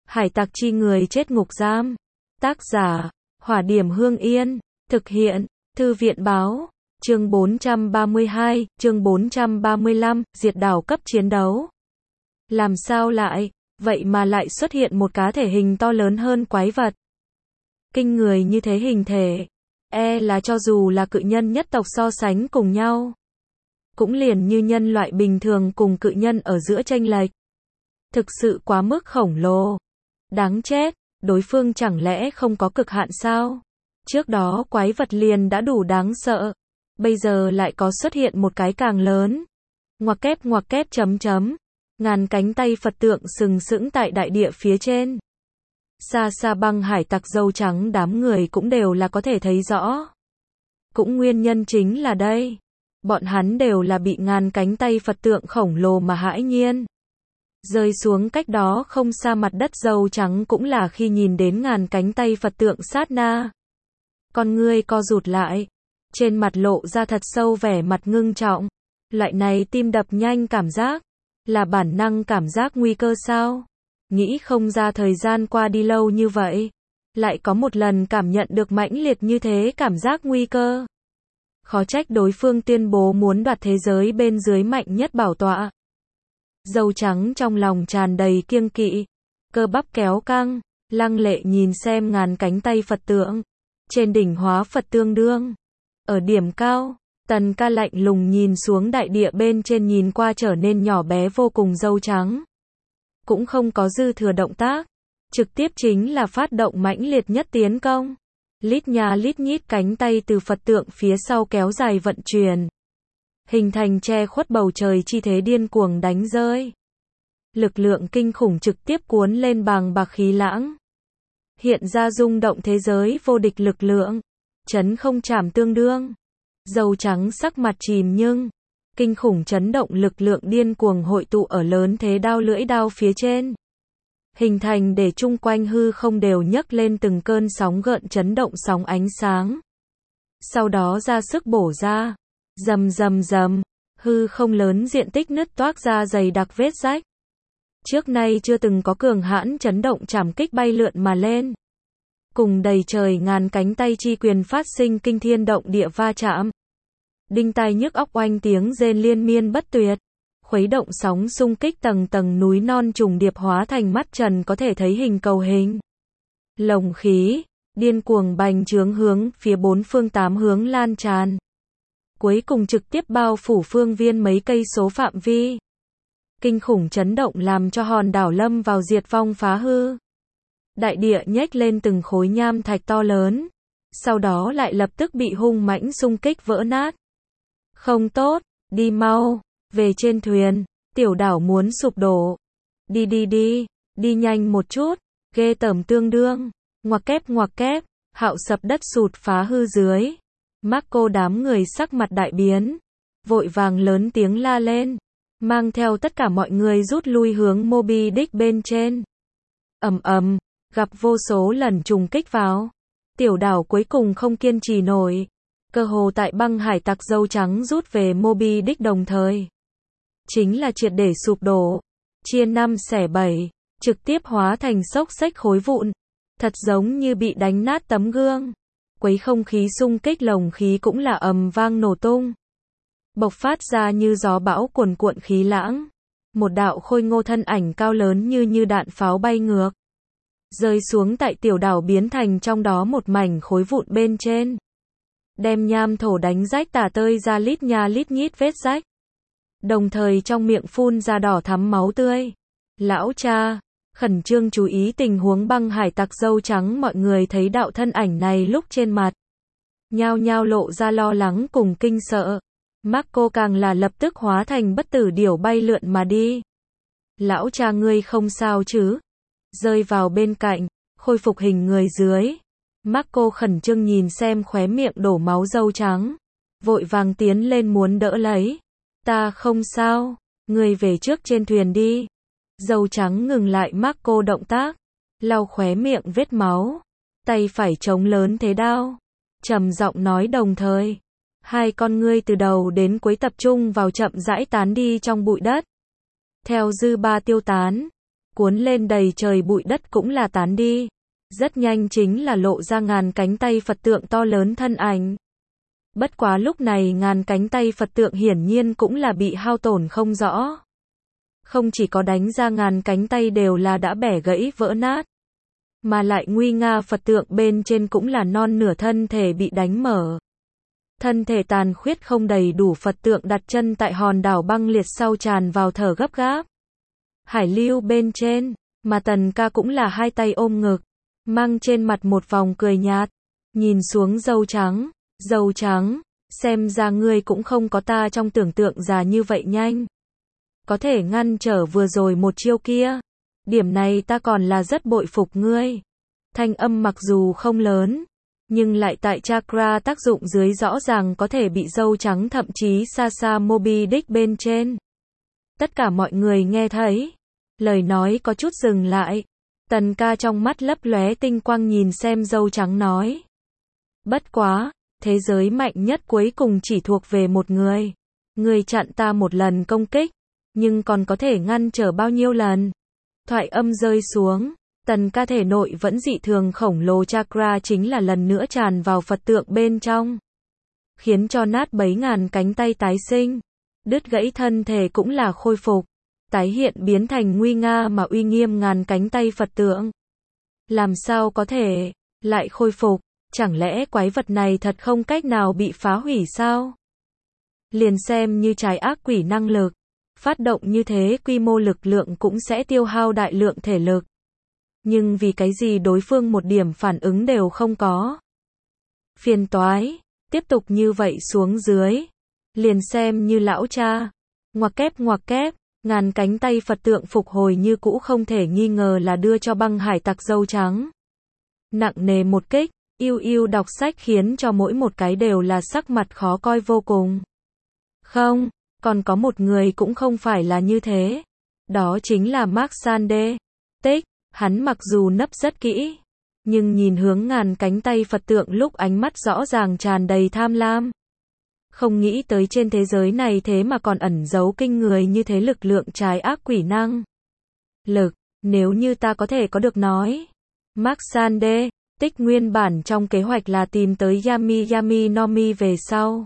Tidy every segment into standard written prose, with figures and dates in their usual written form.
Hải tặc chi người chết ngục giam. Tác giả, Hỏa Điểm Hương Yên. Thực hiện, Thư viện báo. Chương 432, chương 435, diệt đảo cấp chiến đấu. Làm sao lại, vậy mà lại xuất hiện một cá thể hình to lớn hơn quái vật. Kinh người như thế hình thể, là cho dù là cự nhân nhất tộc so sánh cùng nhau, cũng liền như nhân loại bình thường cùng cự nhân ở giữa chênh lệch. Thực sự quá mức khổng lồ. Đáng chết, đối phương chẳng lẽ không có cực hạn sao? Trước đó quái vật liền đã đủ đáng sợ, bây giờ lại có xuất hiện một cái càng lớn. Ngoặc kép chấm. Ngàn cánh tay Phật tượng sừng sững tại đại địa phía trên. Xa xa băng hải tặc dâu trắng đám người cũng đều là có thể thấy rõ. Cũng nguyên nhân chính là đây. Bọn hắn đều là bị ngàn cánh tay Phật tượng khổng lồ mà hãi nhiên. Rơi xuống cách đó không xa mặt đất dâu trắng cũng là khi nhìn đến ngàn cánh tay Phật tượng sát na. Con ngươi co rụt lại. Trên mặt lộ ra thật sâu vẻ mặt ngưng trọng. Loại này tim đập nhanh cảm giác. Là bản năng cảm giác nguy cơ sao? Nghĩ không ra thời gian qua đi lâu như vậy. Lại có một lần cảm nhận được mãnh liệt như thế cảm giác nguy cơ. Khó trách đối phương tuyên bố muốn đoạt thế giới bên dưới mạnh nhất bảo tọa. Dâu trắng trong lòng tràn đầy kiêng kỵ. Cơ bắp kéo căng, lăng lệ nhìn xem ngàn cánh tay Phật tượng. Trên đỉnh hóa Phật tương đương. Ở điểm cao, Tần Ca lạnh lùng nhìn xuống đại địa bên trên nhìn qua trở nên nhỏ bé vô cùng dâu trắng. Cũng không có dư thừa động tác. Trực tiếp chính là phát động mãnh liệt nhất tiến công. Lít nha lít nhít cánh tay từ Phật tượng phía sau kéo dài vận chuyển. Hình thành che khuất bầu trời chi thế điên cuồng đánh rơi. Lực lượng kinh khủng trực tiếp cuốn lên bàng bạc khí lãng. Hiện ra rung động thế giới vô địch lực lượng. Chấn không chạm tương đương. Dâu trắng sắc mặt chìm nhưng kinh khủng chấn động lực lượng điên cuồng hội tụ ở lớn thế đao lưỡi đao phía trên. Hình thành để chung quanh hư không đều nhấc lên từng cơn sóng gợn chấn động sóng ánh sáng. Sau đó ra sức bổ ra. Rầm, hư không lớn diện tích nứt toác ra dày đặc vết rách. Trước nay chưa từng có cường hãn chấn động trảm kích bay lượn mà lên. Cùng đầy trời ngàn cánh tay chi quyền phát sinh kinh thiên động địa va chạm. Đinh tai nhức óc oanh tiếng rên liên miên bất tuyệt. Khuấy động sóng xung kích tầng tầng núi non trùng điệp hóa thành mắt trần có thể thấy hình cầu hình. Lồng khí, điên cuồng bành trướng hướng phía bốn phương tám hướng lan tràn. Cuối cùng trực tiếp bao phủ phương viên mấy cây số phạm vi. Kinh khủng chấn động làm cho hòn đảo lâm vào diệt vong phá hư. Đại địa nhếch lên từng khối nham thạch to lớn. Sau đó lại lập tức bị hung mãnh xung kích vỡ nát. Không tốt, đi mau, về trên thuyền, tiểu đảo muốn sụp đổ. Đi nhanh một chút, ghê tởm tương đương. Ngoặc kép, hạo sập đất sụt phá hư dưới. Marco đám người sắc mặt đại biến. Vội vàng lớn tiếng la lên. Mang theo tất cả mọi người rút lui hướng Moby Dick bên trên. Ầm, gặp vô số lần trùng kích vào. Tiểu đảo cuối cùng không kiên trì nổi. Cơ hồ tại băng hải tặc dâu trắng rút về Moby Dick đồng thời. Chính là triệt để sụp đổ. Chia 5 xẻ 7. Trực tiếp hóa thành xốc xếch khối vụn. Thật giống như bị đánh nát tấm gương. Quấy không khí xung kích lồng khí cũng là ầm vang nổ tung. Bộc phát ra như gió bão cuồn cuộn khí lãng. Một đạo khôi ngô thân ảnh cao lớn như đạn pháo bay ngược. Rơi xuống tại tiểu đảo biến thành trong đó một mảnh khối vụn bên trên. Đem nham thổ đánh rách tả tơi ra lít nha lít nhít vết rách. Đồng thời trong miệng phun ra đỏ thắm máu tươi. Lão cha, khẩn trương chú ý tình huống băng hải tặc dâu trắng mọi người thấy đạo thân ảnh này lúc trên mặt. Nhao nhao lộ ra lo lắng cùng kinh sợ. Marco càng là lập tức hóa thành bất tử điểu bay lượn mà đi. Lão cha ngươi không sao chứ? Rơi vào bên cạnh, khôi phục hình người dưới. Marco khẩn trương nhìn xem khóe miệng đổ máu dâu trắng. Vội vàng tiến lên muốn đỡ lấy. Ta không sao, ngươi về trước trên thuyền đi. Dâu trắng ngừng lại Marco động tác. Lau khóe miệng vết máu. Tay phải chống lớn thế đao. Trầm giọng nói đồng thời. Hai con ngươi từ đầu đến cuối tập trung vào chậm rãi tán đi trong bụi đất. Theo dư ba tiêu tán. cuốn lên đầy trời bụi đất cũng là tán đi. Rất nhanh chính là lộ ra ngàn cánh tay Phật tượng to lớn thân ảnh. Bất quá lúc này ngàn cánh tay Phật tượng hiển nhiên cũng là bị hao tổn không rõ. Không chỉ có đánh ra ngàn cánh tay đều là đã bẻ gãy vỡ nát, mà lại nguy nga Phật tượng bên trên cũng là non nửa thân thể bị đánh mở. Thân thể tàn khuyết không đầy đủ Phật tượng đặt chân tại hòn đảo băng liệt sau tràn vào thở gấp gáp. Hải lưu bên trên, mà Tần Ca cũng là hai tay ôm ngực, mang trên mặt một vòng cười nhạt, nhìn xuống dâu trắng, xem ra ngươi cũng không có ta trong tưởng tượng già như vậy nhanh. Có thể ngăn trở vừa rồi một chiêu kia. Điểm này ta còn là rất bội phục ngươi. Thanh âm mặc dù không lớn, nhưng lại tại chakra tác dụng dưới rõ ràng có thể bị dâu trắng thậm chí xa xa Moby Dick bên trên. Tất cả mọi người nghe thấy. Lời nói có chút dừng lại. Tần Ca trong mắt lấp lóe tinh quang nhìn xem dâu trắng nói. Bất quá, thế giới mạnh nhất cuối cùng chỉ thuộc về một người. Ngươi chặn ta một lần công kích, nhưng còn có thể ngăn trở bao nhiêu lần? Thoại âm rơi xuống, Tần Ca thể nội vẫn dị thường khổng lồ chakra chính là lần nữa tràn vào Phật tượng bên trong, khiến cho nát bấy ngàn cánh tay tái sinh, đứt gãy thân thể cũng là khôi phục, tái hiện biến thành nguy nga mà uy nghiêm ngàn cánh tay Phật tượng. Làm sao có thể lại khôi phục? Chẳng lẽ quái vật này thật không cách nào bị phá hủy sao? Liền xem như trái ác quỷ năng lực, phát động như thế quy mô lực lượng cũng sẽ tiêu hao đại lượng thể lực. Nhưng vì cái gì đối phương một điểm phản ứng đều không có? Phiền toái, tiếp tục như vậy xuống dưới. Liền xem như lão cha. Ngoặc kép, ngàn cánh tay Phật tượng phục hồi như cũ không thể nghi ngờ là đưa cho băng hải tặc dâu trắng. Nặng nề một kích, yêu đọc sách khiến cho mỗi một cái đều là sắc mặt khó coi vô cùng. Không, còn có một người cũng không phải là như thế. Đó chính là Mark Sande. Tích, hắn mặc dù nấp rất kỹ, nhưng nhìn hướng ngàn cánh tay Phật tượng lúc ánh mắt rõ ràng tràn đầy tham lam. Không nghĩ tới trên thế giới này thế mà còn ẩn giấu kinh người như thế lực lượng trái ác quỷ năng. Lực, nếu như ta có thể có được nói. Mark Sande, Tích nguyên bản trong kế hoạch là tìm tới Yami Nomi về sau.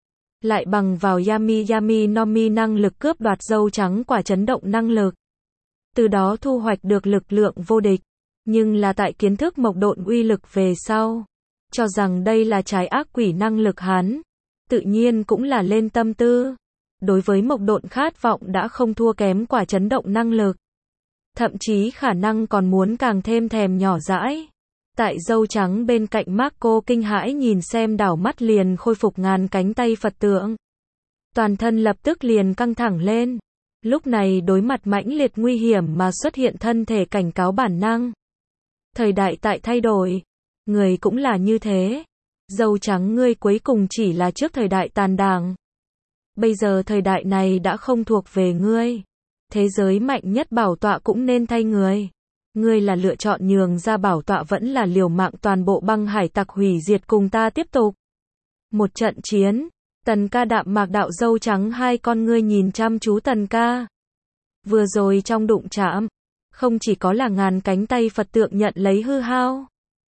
Lại bằng vào Yami Nomi năng lực cướp đoạt dâu trắng quả chấn động năng lực. Từ đó thu hoạch được lực lượng vô địch. Nhưng là tại kiến thức mộc độn uy lực về sau. Cho rằng đây là trái ác quỷ năng lực hắn. Tự nhiên cũng là lên tâm tư. Đối với mộc độn khát vọng đã không thua kém quả chấn động năng lực. Thậm chí khả năng còn muốn càng thêm thèm nhỏ dãi. Tại dâu trắng bên cạnh Marco kinh hãi nhìn xem đảo mắt liền khôi phục ngàn cánh tay Phật tượng. Toàn thân lập tức liền căng thẳng lên. Lúc này đối mặt mãnh liệt nguy hiểm mà xuất hiện thân thể cảnh cáo bản năng. Thời đại tại thay đổi. Người cũng là như thế. Dâu trắng ngươi cuối cùng chỉ là trước thời đại tàn đảng. Bây giờ thời đại này đã không thuộc về ngươi. Thế giới mạnh nhất bảo tọa cũng nên thay người. Ngươi là lựa chọn nhường ra bảo tọa vẫn là liều mạng toàn bộ băng hải tặc hủy diệt cùng ta tiếp tục. Một trận chiến. Tần Ca đạm mạc đạo dâu trắng hai con ngươi nhìn chăm chú Tần Ca. Vừa rồi trong đụng chạm, không chỉ có là ngàn cánh tay Phật tượng nhận lấy hư hao.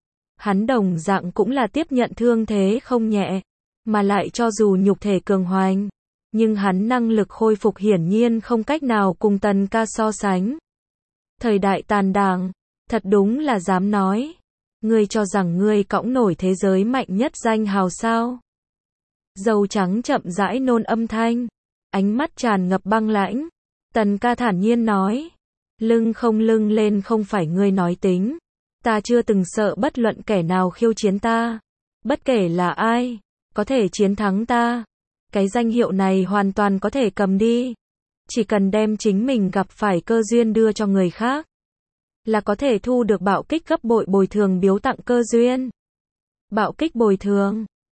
Hắn đồng dạng cũng là tiếp nhận thương thế không nhẹ, mà lại cho dù nhục thể cường hoành, nhưng hắn năng lực khôi phục hiển nhiên không cách nào cùng Tần Ca so sánh. Thời đại tàn đảng, thật đúng là dám nói. Ngươi cho rằng ngươi cõng nổi thế giới mạnh nhất danh hào sao? Dâu trắng chậm rãi nôn âm thanh, ánh mắt tràn ngập băng lãnh. Tần Ca thản nhiên nói, lưng không lưng lên không phải ngươi nói tính. Ta chưa từng sợ bất luận kẻ nào khiêu chiến ta. Bất kể là ai, có thể chiến thắng ta. Cái danh hiệu này hoàn toàn có thể cầm đi. Chỉ cần đem chính mình gặp phải cơ duyên đưa cho người khác, là có thể thu được bạo kích gấp bội bồi thường biếu tặng cơ duyên. Bạo kích bồi thường,